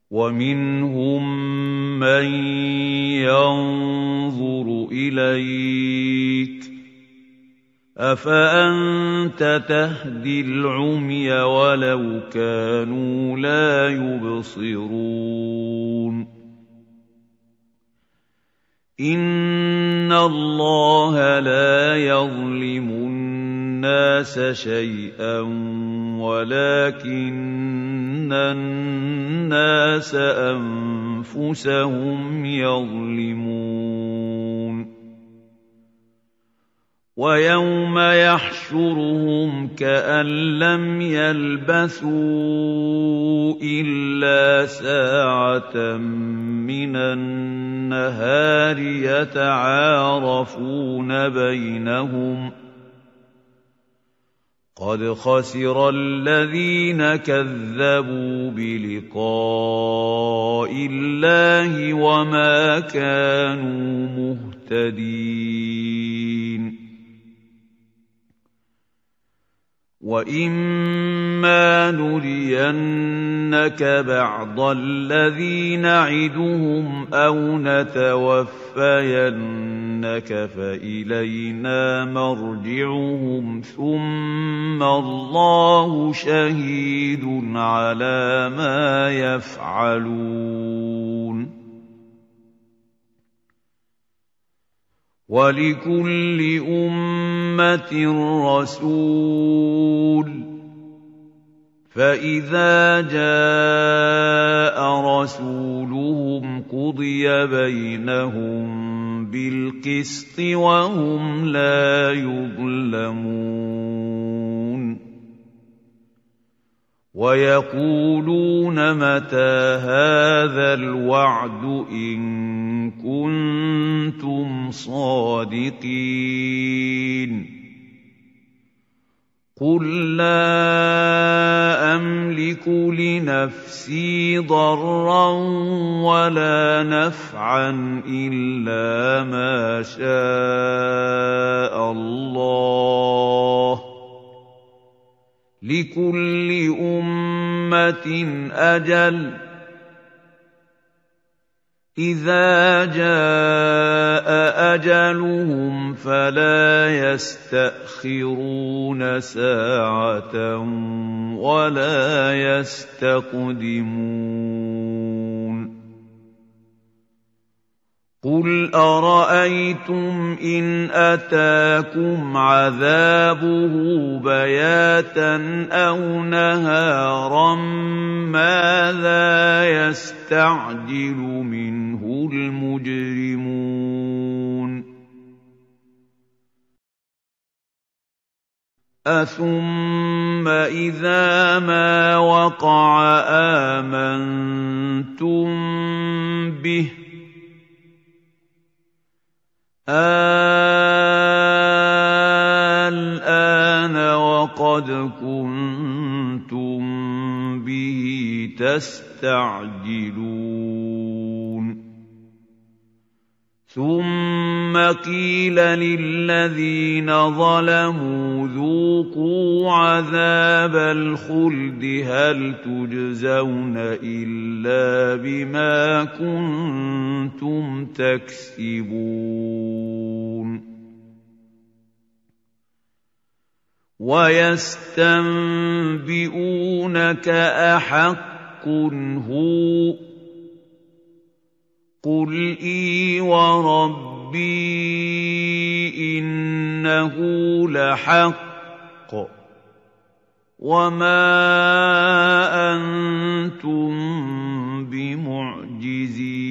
وَمِنْهُم مَّن يَنظُرُ إِلَيْكَ ۚ أَفَأَنتَ تَهْدِي الْعُمْيَ وَلَوْ كَانُوا لَا يُبْصِرُونَ إِنَّ اللَّهَ لَا يَظْلِمُ النَّاسَ شَيْئًا وَلَٰكِنَّ النَّاسَ أَنفُسَهُمْ يَظْلِمُونَ وَيَوْمَ يَحْشُرُهُمْ كَأَن لَّمْ يَلْبَثُوا إِلَّا سَاعَةً مِّنَ النَّهَارِ يَتَعَارَفُونَ بَيْنَهُمْ ۚ قَدْ خَسِرَ الَّذِينَ كَذَّبُوا بِلِقَاءِ اللَّهِ وَمَا كَانُوا مُهْتَدِينَ وَإِمَّا نُرِيَنَّكَ بَعْضَ الَّذِي نَعِدُهُمْ أَوْ نَتَوَفَّيَنَّكَ فَإِلَيْنَا مَرْجِعُهُمْ ثُمَّ اللَّهُ شَهِيدٌ عَلَىٰ مَا يَفْعَلُونَ وَلِكُلِّ أُمَّةٍ رَّسُولٌ ۖ فَإِذَا جَاءَ رَسُولُهُمْ قُضِيَ بَيْنَهُم بِالْقِسْطِ وَهُمْ لَا يُظْلَمُونَ وَيَقُولُونَ مَتَىٰ هَٰذَا الْوَعْدُ إِن كُنتُمْ صَادِقِينَ قُل لَّا أَمْلِكُ لِنَفْسِي ضَرًّا وَلَا نَفْعًا إِلَّا مَا شَاءَ اللَّهُ ۗ لِكُلِّ أُمَّةٍ أَجَلٌ ۚ إِذَا جَاءَ أَجَلُهُمْ فَلَا يَسْتَأْخِرُونَ سَاعَةً وَلَا يَسْتَقْدِمُونَ قُلْ أَرَأَيْتُمْ إِنْ أَتَاكُمْ عَذَابُهُ بَيَاتًا أَوْ نَهَارًا مَّاذَا يَسْتَعْجِلُ مِنْهُ الْمُجْرِمُونَ أَثُمَّ إِذَا مَا وَقَعَ آمَنتُم بِهِ ۚ الْآنَ وَقَدْ كُنتُم بِهِ تَسْتَعْجِلُونَ ثُمَّ قِيلَ لِلَّذِينَ ظَلَمُوا ذُوقُوا عَذَابَ الْخُلْدِ هَلْ تُجْزَوْنَ إِلَّا بِمَا كُنتُمْ تَكْسِبُونَ وَيَسْتَنبِئُونَكَ أَحَقٌّ هُوَ ۖ قُلْ إِي وَرَبِّي إِنَّهُ لَحَقٌّ وَمَا أَنتُم بِمُعْجِزِينَ